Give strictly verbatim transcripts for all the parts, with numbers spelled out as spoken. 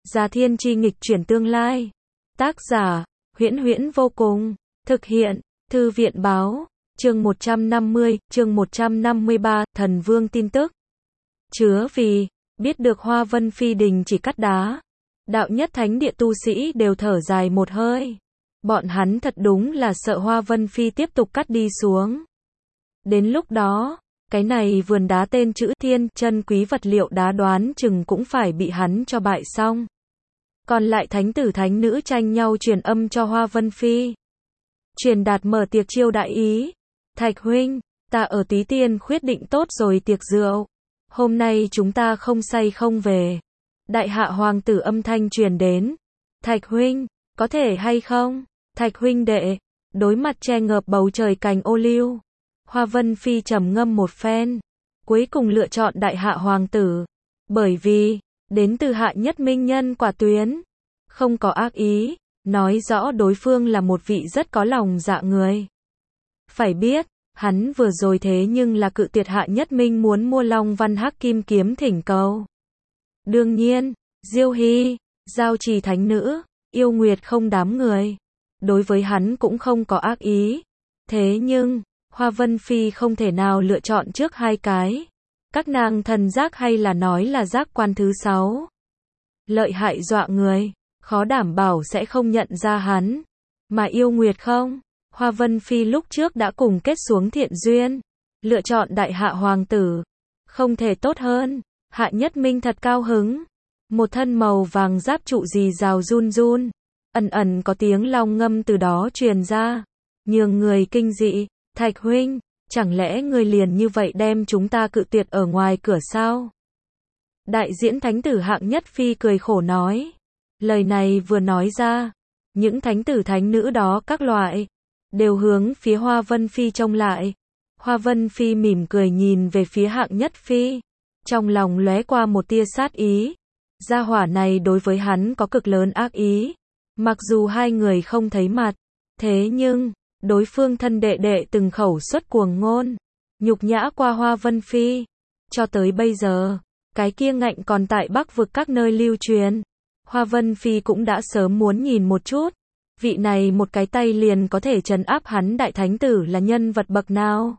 Già Thiên Chi nghịch chuyển tương lai. Tác giả, Huyễn Huyễn vô cùng. Thực hiện, Thư viện báo. Chương một trăm năm mươi, chương một trăm năm mươi ba, Thần Vương tin tức. Chứa vì, biết được Hoa Vân Phi đình chỉ cắt đá. Đạo nhất thánh địa tu sĩ đều thở dài một hơi. Bọn hắn thật đúng là sợ Hoa Vân Phi tiếp tục cắt đi xuống. Đến lúc đó, cái này vườn đá tên chữ thiên, chân quý vật liệu đá đoán chừng cũng phải bị hắn cho bại xong. Còn lại thánh tử thánh nữ tranh nhau truyền âm cho Hoa Vân Phi. Truyền đạt mở tiệc chiêu đại ý. Thạch huynh, ta ở Túy Tiên khuyết định tốt rồi tiệc rượu. Hôm nay chúng ta không say không về. Đại hạ hoàng tử âm thanh truyền đến. Thạch huynh, có thể hay không? Thạch huynh đệ, đối mặt che ngợp bầu trời cành ô liu. Hoa Vân Phi trầm ngâm một phen. Cuối cùng lựa chọn đại hạ hoàng tử. Bởi vì, đến từ hạ nhất minh nhân quả tuyến. Không có ác ý, nói rõ đối phương là một vị rất có lòng dạ người. Phải biết, hắn vừa rồi thế nhưng là cự tuyệt hạ nhất minh muốn mua Long Văn Hắc Kim kiếm thỉnh cầu. Đương nhiên, Diêu Hy, Giao Trì thánh nữ, Yêu Nguyệt không đám người. Đối với hắn cũng không có ác ý. Thế nhưng, Hoa Vân Phi không thể nào lựa chọn trước hai cái. Các nàng thần giác hay là nói là giác quan thứ sáu. Lợi hại dọa người, khó đảm bảo sẽ không nhận ra hắn. Mà Yêu Nguyệt không? Hoa Vân Phi lúc trước đã cùng kết xuống thiện duyên. Lựa chọn đại hạ hoàng tử. Không thể tốt hơn. Hạ nhất minh thật cao hứng. Một thân màu vàng giáp trụ rì rào run run. Ẩn ẩn có tiếng long ngâm từ đó truyền ra. Nhường người kinh dị. Thạch huynh, chẳng lẽ người liền như vậy đem chúng ta cự tuyệt ở ngoài cửa sao? Đại diễn thánh tử hạng nhất phi cười khổ nói. Lời này vừa nói ra. Những thánh tử thánh nữ đó các loại. Đều hướng phía Hoa Vân Phi trông lại. Hoa Vân Phi mỉm cười nhìn về phía hạng nhất phi. Trong lòng lóe qua một tia sát ý. Gia hỏa này đối với hắn có cực lớn ác ý. Mặc dù hai người không thấy mặt. Thế nhưng, đối phương thân đệ đệ từng khẩu xuất cuồng ngôn. Nhục nhã qua Hoa Vân Phi. Cho tới bây giờ, cái kia ngạnh còn tại Bắc vực các nơi lưu truyền. Hoa Vân Phi cũng đã sớm muốn nhìn một chút. Vị này một cái tay liền có thể trấn áp hắn đại thánh tử là nhân vật bậc nào.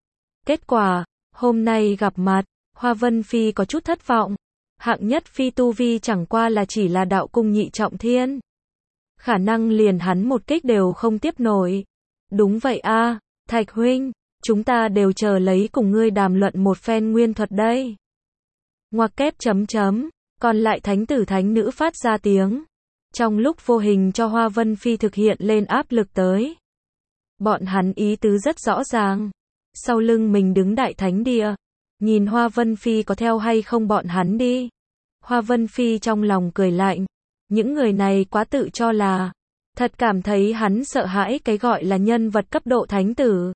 Kết quả, hôm nay gặp mặt, Hoa Vân Phi có chút thất vọng. Hạng nhất phi tu vi chẳng qua là chỉ là đạo cung nhị trọng thiên. Khả năng liền hắn một kích đều không tiếp nổi. Đúng vậy a, Thạch huynh, chúng ta đều chờ lấy cùng ngươi đàm luận một phen nguyên thuật đây. Ngoặc kép chấm chấm, còn lại thánh tử thánh nữ phát ra tiếng. Trong lúc vô hình cho Hoa Vân Phi thực hiện lên áp lực tới. Bọn hắn ý tứ rất rõ ràng. Sau lưng mình đứng đại thánh địa. Nhìn Hoa Vân Phi có theo hay không bọn hắn đi. Hoa Vân Phi trong lòng cười lạnh. Những người này quá tự cho là. Thật cảm thấy hắn sợ hãi cái gọi là nhân vật cấp độ thánh tử.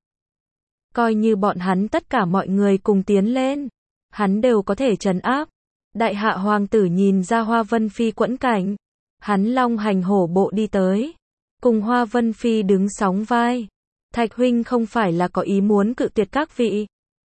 Coi như bọn hắn tất cả mọi người cùng tiến lên. Hắn đều có thể trấn áp. Đại hạ hoàng tử nhìn ra Hoa Vân Phi quẫn cảnh. Hắn long hành hổ bộ đi tới. Cùng Hoa Vân Phi đứng sóng vai. Thạch huynh không phải là có ý muốn cự tuyệt các vị.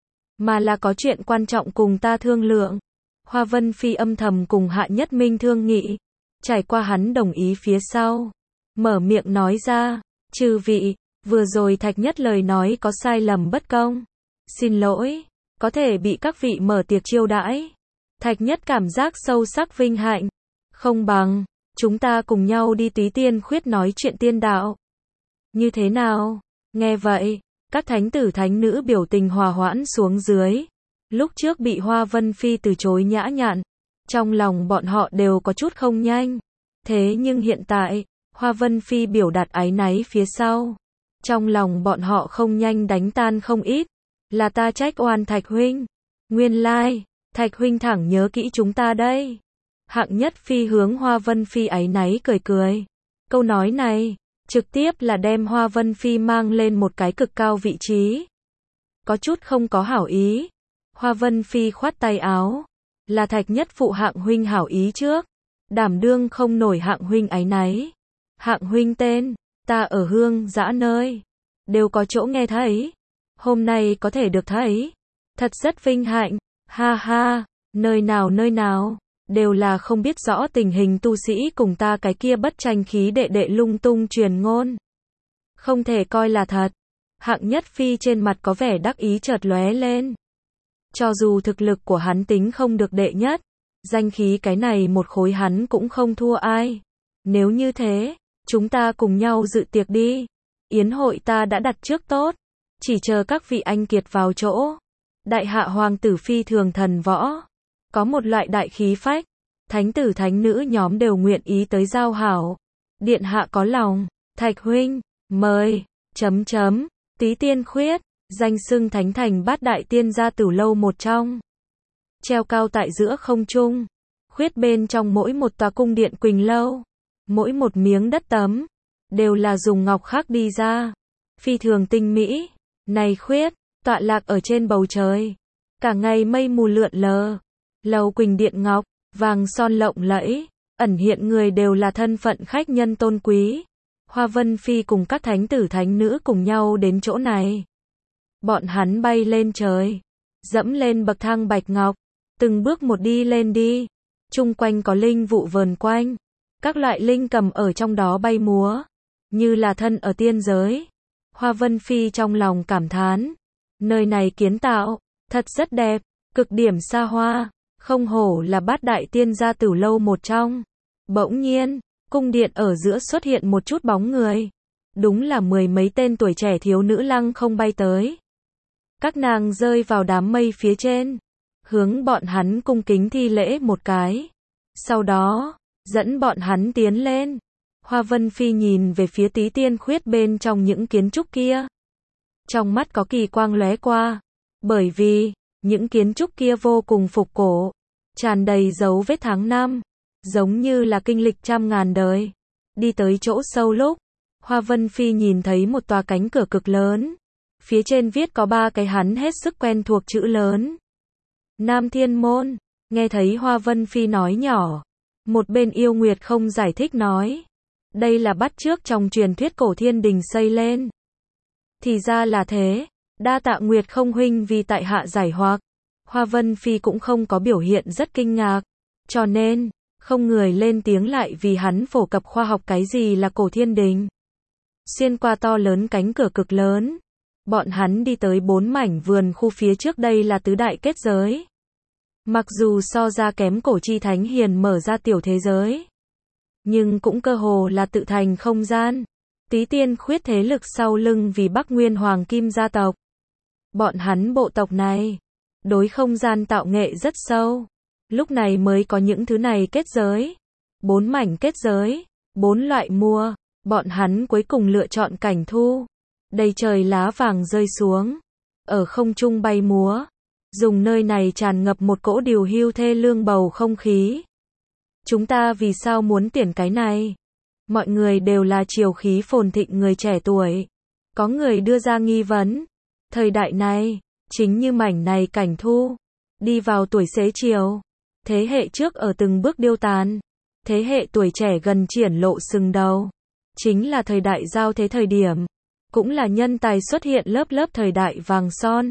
Mà là có chuyện quan trọng cùng ta thương lượng. Hoa Vân Phi âm thầm cùng hạ nhất minh thương nghị. Trải qua hắn đồng ý phía sau. Mở miệng nói ra. Chư vị, vừa rồi Thạch nhất lời nói có sai lầm bất công. Xin lỗi, có thể bị các vị mở tiệc chiêu đãi. Thạch nhất cảm giác sâu sắc vinh hạnh. Không bằng, chúng ta cùng nhau đi Túy Tiên khuyết nói chuyện tiên đạo. Như thế nào? Nghe vậy, các thánh tử thánh nữ biểu tình hòa hoãn xuống dưới. Lúc trước bị Hoa Vân Phi từ chối nhã nhặn. Trong lòng bọn họ đều có chút không nhanh. Thế nhưng hiện tại, Hoa Vân Phi biểu đạt áy náy phía sau. Trong lòng bọn họ không nhanh đánh tan không ít. Là ta trách oan Thạch huynh. Nguyên lai, Thạch huynh thẳng nhớ kỹ chúng ta đây. Hạng nhất phi hướng Hoa Vân Phi áy náy cười cười. Câu nói này, trực tiếp là đem Hoa Vân Phi mang lên một cái cực cao vị trí. Có chút không có hảo ý. Hoa Vân Phi khoát tay áo. Là Thạch nhất phụ hạng huynh hảo ý trước. Đảm đương không nổi hạng huynh áy náy. Hạng huynh tên, ta ở hương dã nơi. Đều có chỗ nghe thấy. Hôm nay có thể được thấy. Thật rất vinh hạnh. Ha ha, nơi nào nơi nào. đều là không biết rõ tình hình tu sĩ cùng ta cái kia bất tranh khí đệ đệ lung tung truyền ngôn. Không thể coi là thật. Hạng Nhất Phi trên mặt có vẻ đắc ý chợt lóe lên. Cho dù thực lực của hắn tính không được đệ nhất, danh khí cái này một khối hắn cũng không thua ai. Nếu như thế, chúng ta cùng nhau dự tiệc đi. Yến hội ta đã đặt trước tốt, chỉ chờ các vị anh kiệt vào chỗ. Đại hạ hoàng tử phi thường thần võ, có một loại đại khí phách, thánh tử thánh nữ nhóm đều nguyện ý tới giao hảo. Điện hạ có lòng, Thạch huynh, mời, chấm chấm, Tí Tiên Khuyết, danh xưng thánh thành bát đại tiên gia tử lâu một trong. Treo cao tại giữa không trung, khuyết bên trong mỗi một tòa cung điện Quỳnh lâu, mỗi một miếng đất tấm, đều là dùng ngọc khắc đi ra, phi thường tinh mỹ. Này khuyết, tọa lạc ở trên bầu trời, cả ngày mây mù lượn lờ, lầu Quỳnh điện ngọc, vàng son lộng lẫy, ẩn hiện người đều là thân phận khách nhân tôn quý. Hoa Vân Phi cùng các thánh tử thánh nữ cùng nhau đến chỗ này. Bọn hắn bay lên trời, dẫm lên bậc thang bạch ngọc, từng bước một đi lên đi. Chung quanh có linh vụ vờn quanh, các loại linh cầm ở trong đó bay múa, như là thân ở tiên giới. Hoa Vân Phi trong lòng cảm thán, nơi này kiến tạo, thật rất đẹp, cực điểm xa hoa, không hổ là bát đại tiên gia tử lâu một trong. Bỗng nhiên, cung điện ở giữa xuất hiện một chút bóng người. Đúng là mười mấy tên tuổi trẻ thiếu nữ lăng không bay tới. Các nàng rơi vào đám mây phía trên, hướng bọn hắn cung kính thi lễ một cái. Sau đó, dẫn bọn hắn tiến lên. Hoa Vân Phi nhìn về phía Tí Tiên Khuyết bên trong những kiến trúc kia. Trong mắt có kỳ quang lóe qua, bởi vì, những kiến trúc kia vô cùng phục cổ, tràn đầy dấu vết tháng năm, giống như là kinh lịch trăm ngàn đời. Đi tới chỗ sâu lúc, Hoa Vân Phi nhìn thấy một tòa cánh cửa cực lớn. Phía trên viết có ba cái hắn hết sức quen thuộc chữ lớn. Nam Thiên Môn, nghe thấy Hoa Vân Phi nói nhỏ. Một bên Yêu Nguyệt không giải thích nói. Đây là bắt chước trong truyền thuyết cổ thiên đình xây lên. Thì ra là thế, đa tạ Nguyệt không huynh vì tại hạ giải hoặc. Hoa Vân Phi cũng không có biểu hiện rất kinh ngạc. Cho nên, không người lên tiếng lại vì hắn phổ cập khoa học cái gì là cổ thiên đình. Xuyên qua to lớn cánh cửa cực lớn, bọn hắn đi tới bốn mảnh vườn khu phía trước, đây là tứ đại kết giới. Mặc dù so ra kém cổ chi thánh hiền mở ra tiểu thế giới, nhưng cũng cơ hồ là tự thành không gian. Tí Tiên Khuyết thế lực sau lưng vì Bắc Nguyên Hoàng Kim gia tộc. Bọn hắn bộ tộc này, đối không gian tạo nghệ rất sâu. Lúc này mới có những thứ này kết giới. Bốn mảnh kết giới, bốn loại mua. Bọn hắn cuối cùng lựa chọn cảnh thu. Đầy trời lá vàng rơi xuống, ở không trung bay múa. Dùng nơi này tràn ngập một cỗ điều hưu thê lương bầu không khí. Chúng ta vì sao muốn tuyển cái này? Mọi người đều là triều khí phồn thịnh người trẻ tuổi. Có người đưa ra nghi vấn. Thời đại này, chính như mảnh này cảnh thu, đi vào tuổi xế chiều. Thế hệ trước ở từng bước điêu tàn. Thế hệ tuổi trẻ gần triển lộ sừng đầu. Chính là thời đại giao thế thời điểm. Cũng là nhân tài xuất hiện lớp lớp thời đại vàng son.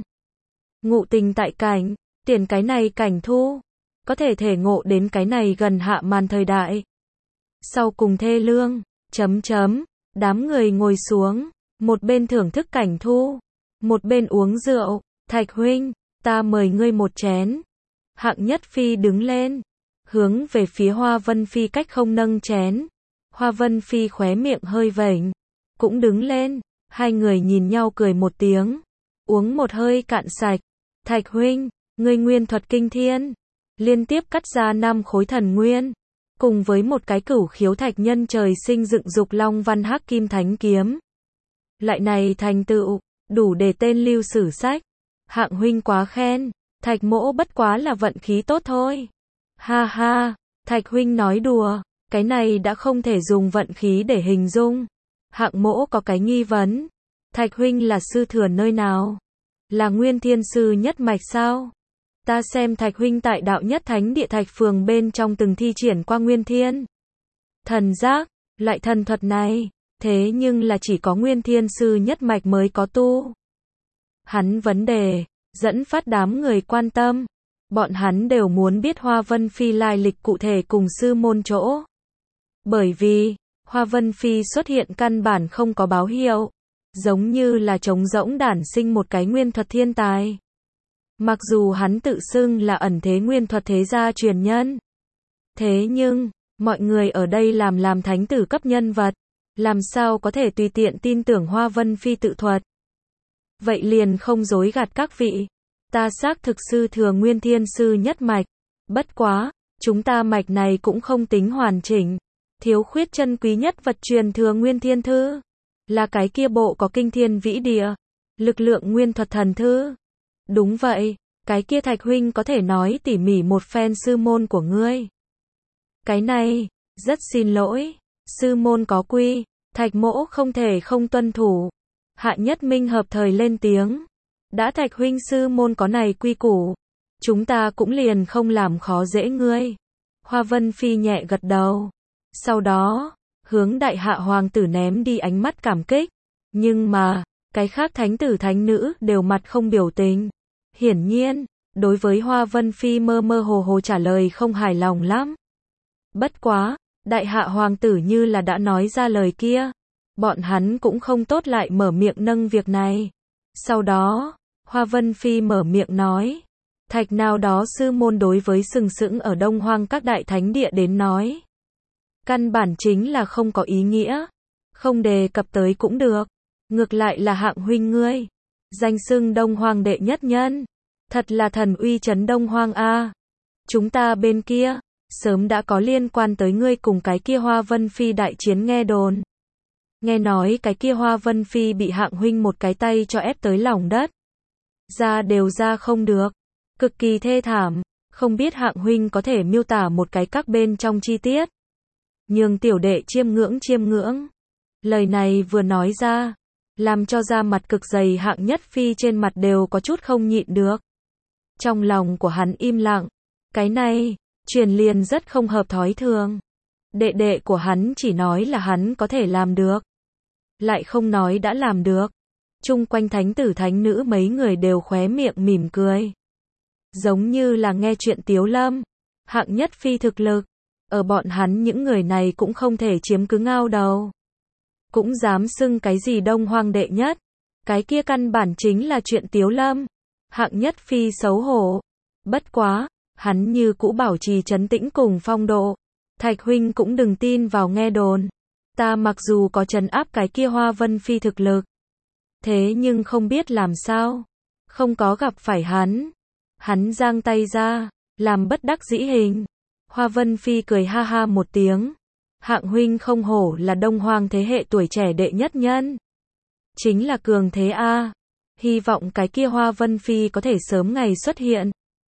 Ngụ tình tại cảnh, tiền cái này cảnh thu. Có thể thể ngộ đến cái này gần hạ màn thời đại. Sau cùng thê lương, chấm chấm, đám người ngồi xuống, một bên thưởng thức cảnh thu, một bên uống rượu. Thạch huynh, ta mời ngươi một chén. Hạng Nhất Phi đứng lên, hướng về phía Hoa Vân Phi cách không nâng chén. Hoa Vân Phi khóe miệng hơi vểnh, cũng đứng lên, hai người nhìn nhau cười một tiếng, uống một hơi cạn sạch. Thạch huynh, ngươi nguyên thuật kinh thiên, liên tiếp cắt ra năm khối thần nguyên, cùng với một cái cửu khiếu thạch nhân trời sinh dựng dục long văn hắc kim thánh kiếm. Lại này thành tựu, đủ để tên lưu sử sách. Hạng huynh quá khen, Thạch mỗ bất quá là vận khí tốt thôi. Ha ha, Thạch huynh nói đùa, cái này đã không thể dùng vận khí để hình dung. Hạng mỗ có cái nghi vấn, Thạch huynh là sư thừa nơi nào? Là Nguyên Thiên sư nhất mạch sao? Ta xem Thạch huynh tại đạo nhất thánh địa Thạch phường bên trong từng thi triển qua Nguyên Thiên thần giác, loại thần thuật này, thế nhưng là chỉ có Nguyên Thiên sư nhất mạch mới có tu. Hắn vấn đề dẫn phát đám người quan tâm. Bọn hắn đều muốn biết Hoa Vân Phi lai lịch cụ thể cùng sư môn chỗ. Bởi vì, Hoa Vân Phi xuất hiện căn bản không có báo hiệu, giống như là trống rỗng đản sinh một cái nguyên thuật thiên tài. Mặc dù hắn tự xưng là ẩn thế nguyên thuật thế gia truyền nhân. Thế nhưng, mọi người ở đây làm làm thánh tử cấp nhân vật, làm sao có thể tùy tiện tin tưởng Hoa Vân Phi tự thuật. Vậy liền không dối gạt các vị, ta xác thực sư thừa Nguyên Thiên Sư nhất mạch, bất quá, chúng ta mạch này cũng không tính hoàn chỉnh, thiếu khuyết chân quý nhất vật truyền thừa Nguyên Thiên Thư, là cái kia bộ có kinh thiên vĩ địa, lực lượng nguyên thuật thần thư. Đúng vậy, cái kia Thạch huynh có thể nói tỉ mỉ một phen sư môn của ngươi. Cái này, rất xin lỗi, sư môn có quy, Thạch mỗ không thể không tuân thủ. Hạ Nhất Minh hợp thời lên tiếng, đã Thạch huynh sư môn có này quy củ, chúng ta cũng liền không làm khó dễ ngươi. Hoa Vân Phi nhẹ gật đầu, sau đó, hướng đại hạ hoàng tử ném đi ánh mắt cảm kích, nhưng mà, cái khác thánh tử thánh nữ đều mặt không biểu tình. Hiển nhiên, đối với Hoa Vân Phi mơ mơ hồ hồ trả lời không hài lòng lắm. Bất quá, đại hạ hoàng tử như là đã nói ra lời kia, bọn hắn cũng không tốt lại mở miệng nâng việc này. Sau đó, Hoa Vân Phi mở miệng nói, Thạch nào đó sư môn đối với sừng sững ở Đông Hoang các đại thánh địa đến nói. Căn bản chính là không có ý nghĩa, không đề cập tới cũng được, ngược lại là Hạng huynh ngươi, danh xưng Đông Hoang đệ nhất nhân, thật là thần uy chấn Đông Hoang a. Chúng ta bên kia, sớm đã có liên quan tới ngươi cùng cái kia Hoa Vân Phi đại chiến nghe đồn. Nghe nói cái kia Hoa Vân Phi bị Hạng huynh một cái tay cho ép tới lòng đất. Ra đều ra không được, cực kỳ thê thảm, không biết Hạng huynh có thể miêu tả một cái các bên trong chi tiết. Nhường tiểu đệ chiêm ngưỡng chiêm ngưỡng. Lời này vừa nói ra, làm cho da mặt cực dày Hạng Nhất Phi trên mặt đều có chút không nhịn được. Trong lòng của hắn im lặng, cái này, truyền liền rất không hợp thói thường. Đệ đệ của hắn chỉ nói là hắn có thể làm được, lại không nói đã làm được. Chung quanh thánh tử thánh nữ mấy người đều khóe miệng mỉm cười. Giống như là nghe chuyện tiếu lâm. Hạng Nhất Phi thực lực, ở bọn hắn những người này cũng không thể chiếm cứ ngao đầu. Cũng dám xưng cái gì Đông Hoang đệ nhất. Cái kia căn bản chính là chuyện tiếu lâm. Hạng Nhất Phi xấu hổ. Bất quá, hắn như cũ bảo trì trấn tĩnh cùng phong độ. Thạch huynh cũng đừng tin vào nghe đồn. Ta mặc dù có trấn áp cái kia Hoa Vân Phi thực lực, thế nhưng không biết làm sao, không có gặp phải hắn. Hắn giang tay ra, làm bất đắc dĩ hình. Hoa Vân Phi cười ha ha một tiếng. Hạng huynh không hổ là Đông Hoang thế hệ tuổi trẻ đệ nhất nhân. Chính là cường thế a. Hy vọng cái kia Hoa Vân Phi có thể sớm ngày xuất hiện.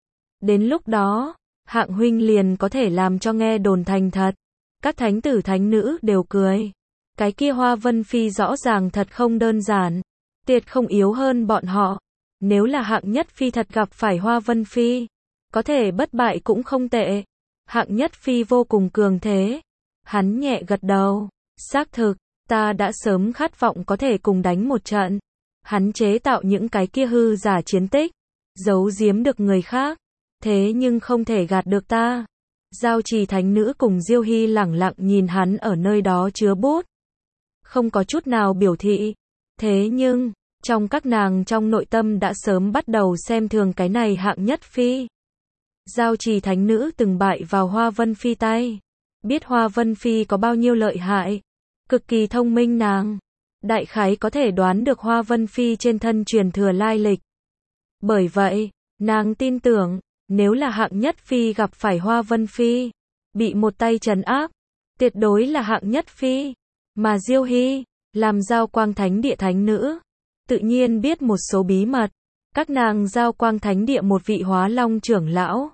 Đến lúc đó, Hạng huynh liền có thể làm cho nghe đồn thành thật. Các thánh tử thánh nữ đều cười. Cái kia Hoa Vân Phi rõ ràng thật không đơn giản, tuyệt không yếu hơn bọn họ. Nếu là Hạng Nhất Phi thật gặp phải Hoa Vân Phi, có thể bất bại cũng không tệ. Hạng Nhất Phi vô cùng cường thế. Hắn nhẹ gật đầu, xác thực, ta đã sớm khát vọng có thể cùng đánh một trận. Hắn chế tạo những cái kia hư giả chiến tích, giấu giếm được người khác, thế nhưng không thể gạt được ta. Giao Trì thánh nữ cùng Diêu Hy lẳng lặng nhìn hắn ở nơi đó chứa bút, không có chút nào biểu thị. Thế nhưng, trong các nàng trong nội tâm đã sớm bắt đầu xem thường cái này Hạng Nhất Phi. Giao Trì thánh nữ từng bại vào Hoa Vân Phi tay, biết Hoa Vân Phi có bao nhiêu lợi hại, cực kỳ thông minh nàng, đại khái có thể đoán được Hoa Vân Phi trên thân truyền thừa lai lịch. Bởi vậy, nàng tin tưởng, nếu là Hạng Nhất Phi gặp phải Hoa Vân Phi, bị một tay trấn áp, tuyệt đối là Hạng Nhất Phi. Mà Diêu Hy, làm Giao Quang Thánh Địa thánh nữ, tự nhiên biết một số bí mật. Các nàng Giao Quang Thánh Địa một vị Hóa Long trưởng lão,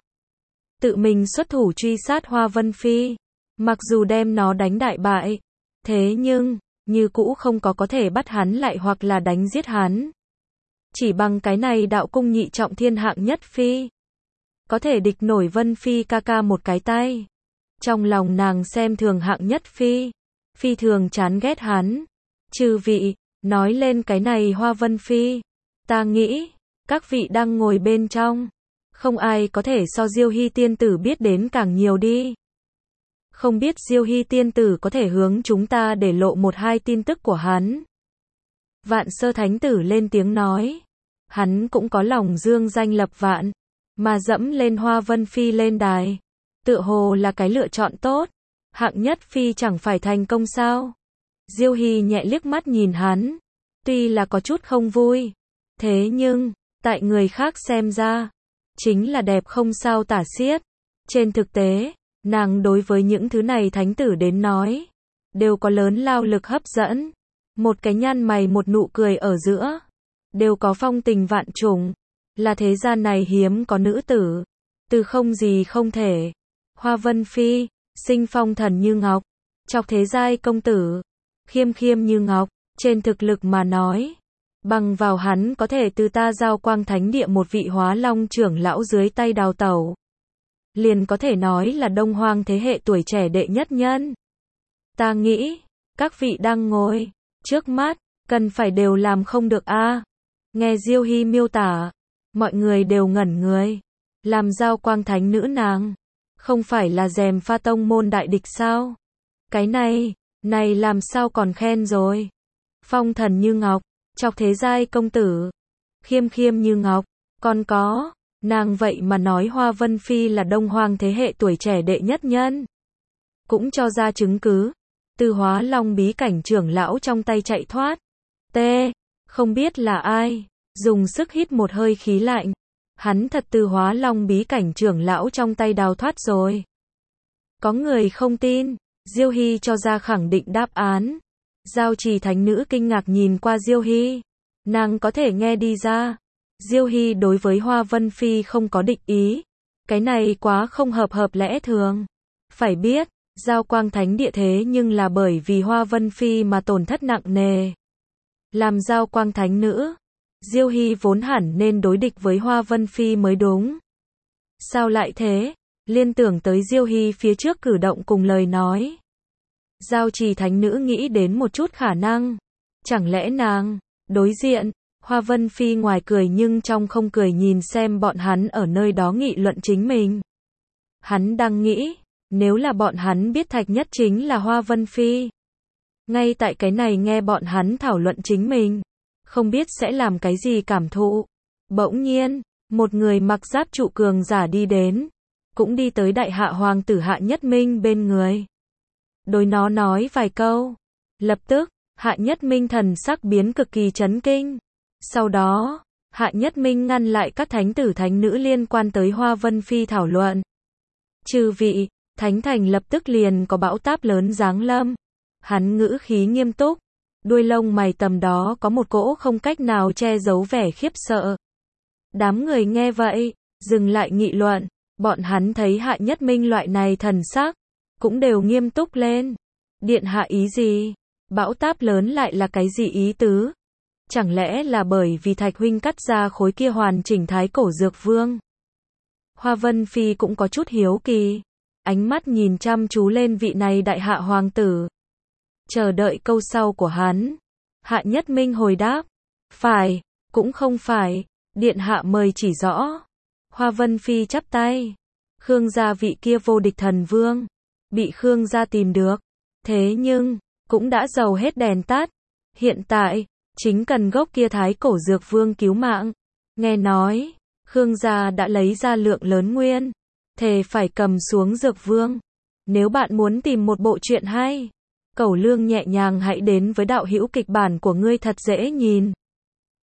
tự mình xuất thủ truy sát Hoa Vân Phi, mặc dù đem nó đánh đại bại, thế nhưng, như cũ không có có thể bắt hắn lại hoặc là đánh giết hắn. Chỉ bằng cái này đạo cung nhị trọng thiên Hạng Nhất Phi, có thể địch nổi Vân Phi ca ca một cái tay. Trong lòng nàng xem thường Hạng Nhất Phi, phi thường chán ghét hắn. Chư vị, nói lên cái này Hoa Vân Phi, ta nghĩ, các vị đang ngồi bên trong, Không ai có thể so Diêu Hy tiên tử biết đến càng nhiều đi. Không biết Diêu Hy tiên tử có thể hướng chúng ta để lộ một hai tin tức của hắn. Vạn Sơ Thánh tử lên tiếng nói. Hắn cũng có lòng dương danh lập vạn, mà dẫm lên Hoa Vân Phi lên đài. Tựa hồ là cái lựa chọn tốt. Hạng nhất phi chẳng phải thành công sao? Diêu Hy nhẹ liếc mắt nhìn hắn. Tuy là có chút không vui. Thế nhưng, tại người khác xem ra, chính là đẹp không sao tả xiết. Trên thực tế, nàng đối với những thứ này thánh tử đến nói, đều có lớn lao lực hấp dẫn. Một cái nhăn mày một nụ cười ở giữa, đều có phong tình vạn trùng. Là thế gian này hiếm có nữ tử, từ không gì không thể. Hoa Vân Phi, sinh phong thần như ngọc, chọc thế giai công tử, khiêm khiêm như ngọc. Trên thực lực mà nói, bằng vào hắn có thể từ ta Giao Quang Thánh Địa một vị Hóa Long trưởng lão dưới tay đào tẩu, liền có thể nói là Đông Hoang thế hệ tuổi trẻ đệ nhất nhân. Ta nghĩ, các vị đang ngồi trước mắt, cần phải đều làm không được a. À. Nghe Diêu Hy miêu tả, mọi người đều ngẩn người. Làm Giao Quang Thánh nữ nàng, không phải là dèm pha tông môn đại địch sao? Cái này, này làm sao còn khen rồi? Phong thần như ngọc, chọc thế giai công tử, khiêm khiêm như ngọc, còn có, nàng vậy mà nói Hoa Vân Phi là Đông Hoang thế hệ tuổi trẻ đệ nhất nhân. Cũng cho ra chứng cứ, từ Hóa Long bí cảnh trưởng lão trong tay chạy thoát. T, không biết là ai, dùng sức hít một hơi khí lạnh. Hắn thật từ Hóa Long bí cảnh trưởng lão trong tay đào thoát rồi. Có người không tin, Diêu Hy cho ra khẳng định đáp án. Giao Trì thánh nữ kinh ngạc nhìn qua Diêu Hy. Nàng có thể nghe đi ra. Diêu Hy đối với Hoa Vân Phi không có địch ý. Cái này quá không hợp hợp lẽ thường. Phải biết, Giao Quang Thánh Địa thế nhưng là bởi vì Hoa Vân Phi mà tổn thất nặng nề. Làm Giao Quang Thánh nữ, Diêu Hy vốn hẳn nên đối địch với Hoa Vân Phi mới đúng. Sao lại thế? Liên tưởng tới Diêu Hy phía trước cử động cùng lời nói. Giao Trì thánh nữ nghĩ đến một chút khả năng. Chẳng lẽ nàng, đối diện, Hoa Vân Phi ngoài cười nhưng trong không cười nhìn xem bọn hắn ở nơi đó nghị luận chính mình. Hắn đang nghĩ, nếu là bọn hắn biết Thạch Nhất chính là Hoa Vân Phi. Ngay tại cái này nghe bọn hắn thảo luận chính mình, không biết sẽ làm cái gì cảm thụ. Bỗng nhiên, một người mặc giáp trụ cường giả đi đến, cũng đi tới đại hạ hoàng tử Hạ Nhất Minh bên người. Đối nó nói vài câu. Lập tức, Hạ Nhất Minh thần sắc biến cực kỳ chấn kinh. Sau đó, Hạ Nhất Minh ngăn lại các thánh tử thánh nữ liên quan tới Hoa Vân Phi thảo luận. Chư vị, Thánh Thành lập tức liền có bão táp lớn giáng lâm. Hắn ngữ khí nghiêm túc, đuôi lông mày tầm đó có một cỗ không cách nào che giấu vẻ khiếp sợ. Đám người nghe vậy, dừng lại nghị luận, bọn hắn thấy Hạ Nhất Minh loại này thần sắc, cũng đều nghiêm túc lên. Điện hạ ý gì? Bão táp lớn lại là cái gì ý tứ? Chẳng lẽ là bởi vì Thạch huynh cắt ra khối kia hoàn chỉnh thái cổ dược vương? Hoa Vân Phi cũng có chút hiếu kỳ, ánh mắt nhìn chăm chú lên vị này đại hạ hoàng tử. Chờ đợi câu sau của hắn. Hạ Nhất Minh hồi đáp, phải, cũng không phải, điện hạ mời chỉ rõ. Hoa Vân Phi chắp tay, Khương gia vị kia vô địch thần vương, bị Khương gia tìm được, thế nhưng, cũng đã dầu hết đèn tắt. Hiện tại, chính cần gốc kia thái cổ dược vương cứu mạng. Nghe nói, Khương gia đã lấy ra lượng lớn nguyên, thề phải cầm xuống dược vương. Nếu bạn muốn tìm một bộ truyện hay, Cẩu Lương nhẹ nhàng hãy đến với đạo hữu kịch bản của ngươi thật dễ nhìn.